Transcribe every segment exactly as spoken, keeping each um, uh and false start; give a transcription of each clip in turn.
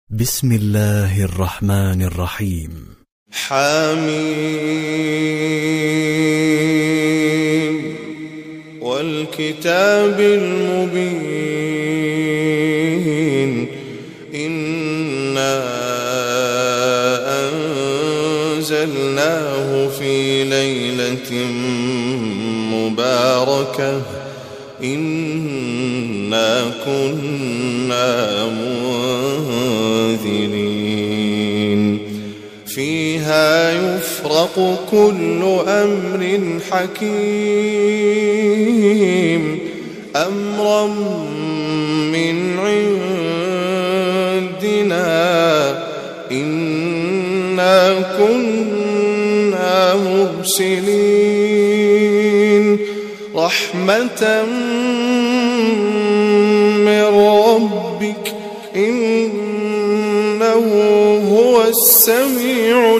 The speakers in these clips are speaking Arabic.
بسم الله الرحمن الرحيم. حميم والكتاب المبين إنا أنزلناه في ليلة مباركة إنا كنا منذرين فيها يفرق كل أمر حكيم أمرا من عندنا إنا كنا مرسلين رحمة من ربك إنه هو السميع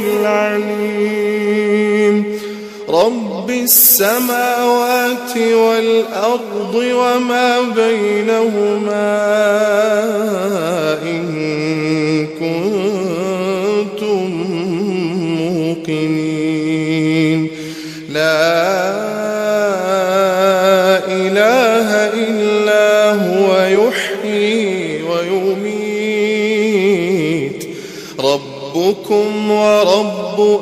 العليم رب السماوات والأرض وما بينهما إن كنتم موقنين لا إله إلا هو يحيي ويميت ربكم ورب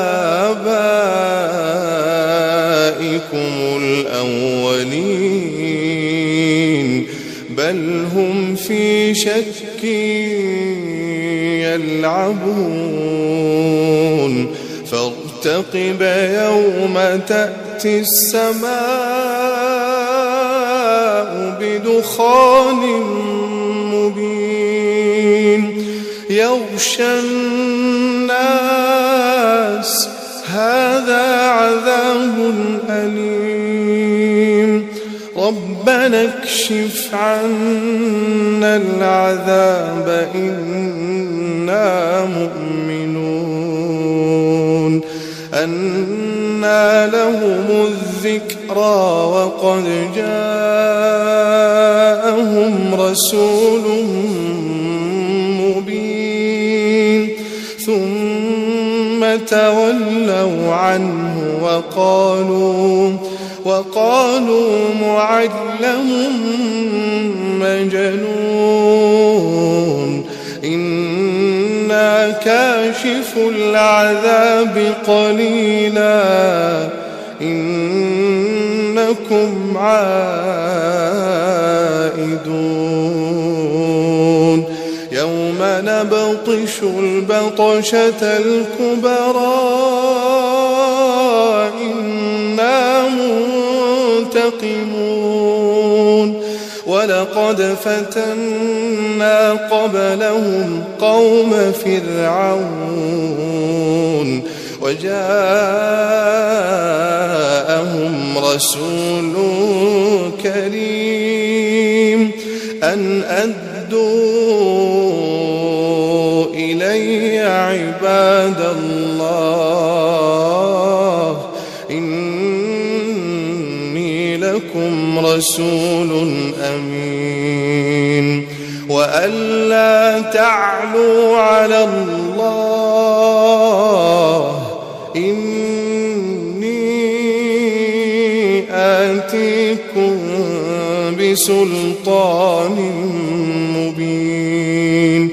آبائكم الأولين بل هم في شك يلعبون فارتقب يوم تأتي السماء بدخان مبين يغشى الناس هذا عذاب أليم ربنا اكشف عنا العذاب إنا مؤمنون أنى لهم الذكرى وقد جاءهم رسول مبين ثم تولوا عنه وقالوا وقالوا معلم مجنون إنا كاشف العذاب قليلا إنكم عائدون يوم نبطش البطشة الكبرى إنا منتقمون ولقد فتنا قبلهم قوم فرعون وجاءهم رسول كريم أن أدوا إلي عباد الله إني لكم رسول أمين وألا تعلوا على الله إني آتيكم بسلطان مبين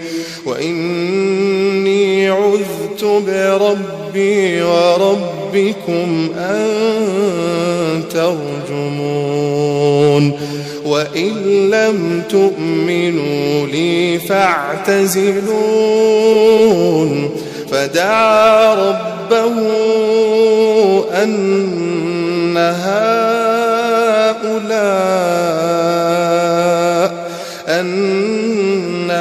وإني عذت بربي وربكم أن ترجمون وإن لم تؤمنوا لي فاعتزلون فدعا ربه أن هؤلاء أن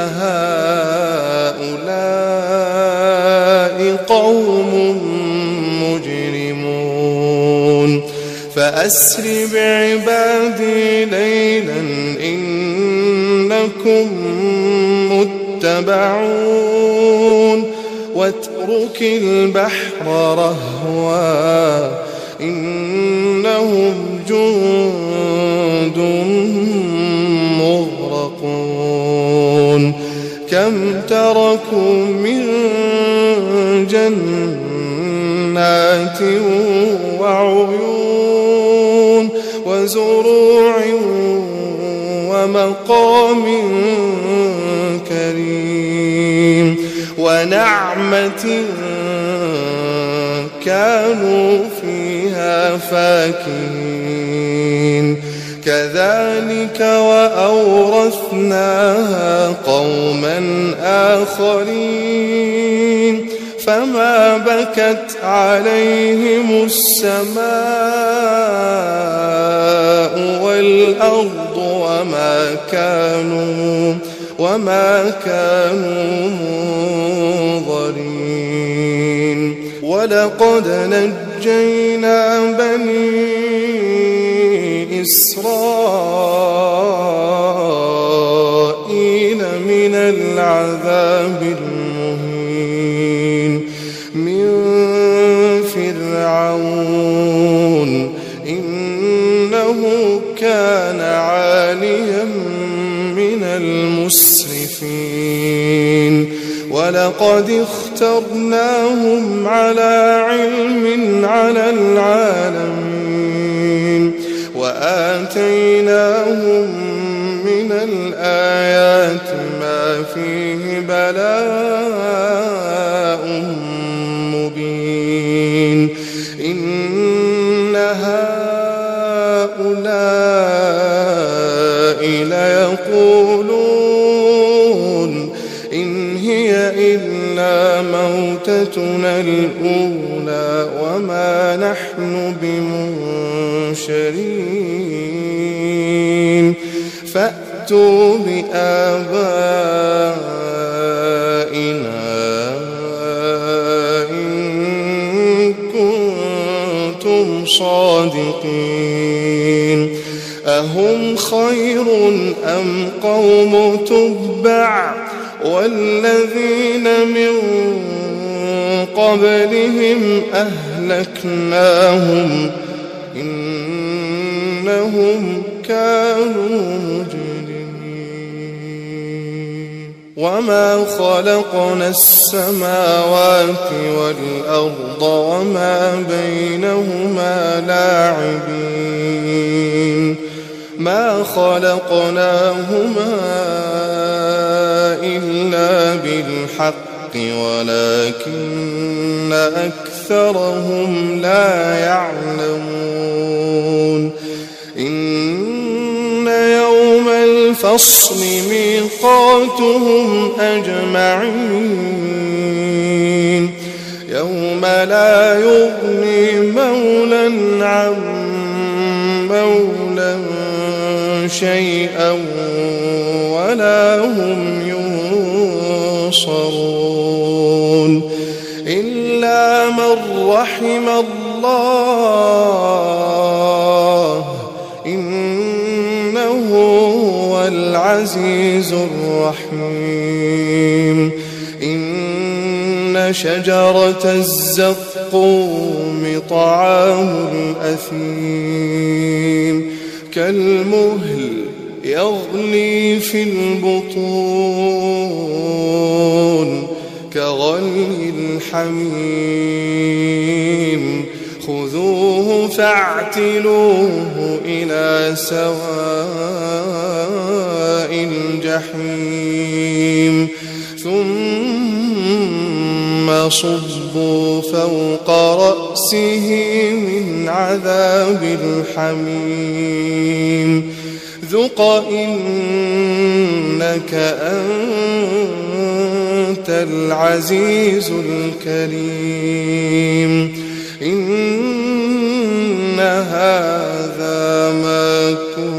هؤلاء قوم مجرمون فأسر بعبادي ليلا إنكم متبعون واترك البحر رهوا إنهم جند مغرقون كم تركوا من جنات وعيون وزروع ومقام كريم ونعمة كانوا فيها فاكهين كذلك وأورثناها قوما آخرين فما بكت عليهم السماء والأرض وما كانوا وما كانوا منظرين ولقد نجينا بني إسرائيل من العذاب المهين من فرعون إنه كان عاليا من المسرفين ولقد اخترناهم على علم على العالمين وآتيناهم من الآيات ما فيه بلاء مبين إن هؤلاء ليقولون إن هي إلا موتتنا الأولى وما نحن بمنشرين فأتوا بآبائنا إن كنتم صادقين أهم خير أم قوم تبع والذين من قبلهم أهلكناهم إنهم كانوا مجرمين وما خلقنا السماوات والأرض وما بينهما لاعبين ما خلقناهما إلا بالحق ولكن أكثرهم لا يعلمون إن يوم الفصل ميقاتهم أجمعين يوم لا يغني مولى عن مولى شيئا ولا هم ينصرون إلا من رحم الله إنه هو العزيز الرحيم إن شجرة الزقوم طعام الأثيم كالمهل يغلي في البطون كغلي الحميم خذوه فاعتلوه إلى سواء الجحيم ثم صبوا فوق رأسه من عذاب الحميم ذق إنك أنت العزيز الكريم إن هذا ما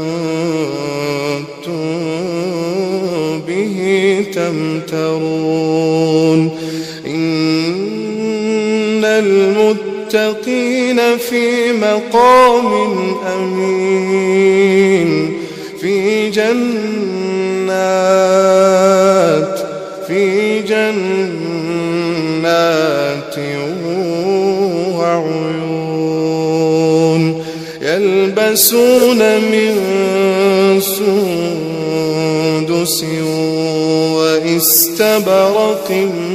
كنتم به تمترون إن المتقين في مقام أمين في جنات في جنات وعيون يلبسون من سندس وإستبرق استبرق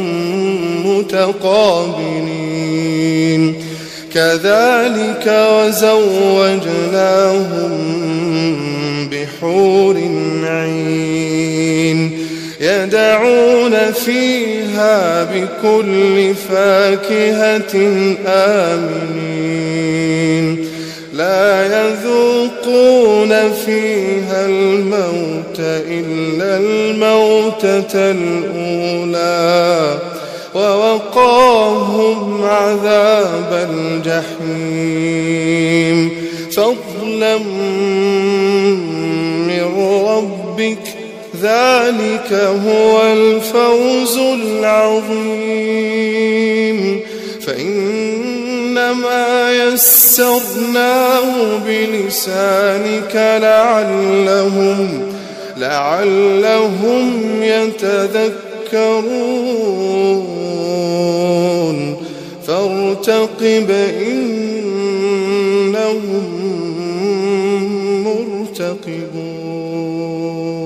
متقابلين كذلك وزوجناهم بحور عين يدعون فيها بكل فاكهة آمنين لا يذوقون فيها الموت إلا الموتة الأولى ووقاهم عذاب الجحيم فضلا من ربك ذلك هو الفوز العظيم فإنما يسرناه بلسانك لعلهم لعلهم يتذكرون فارتقب إنهم مرتقبون.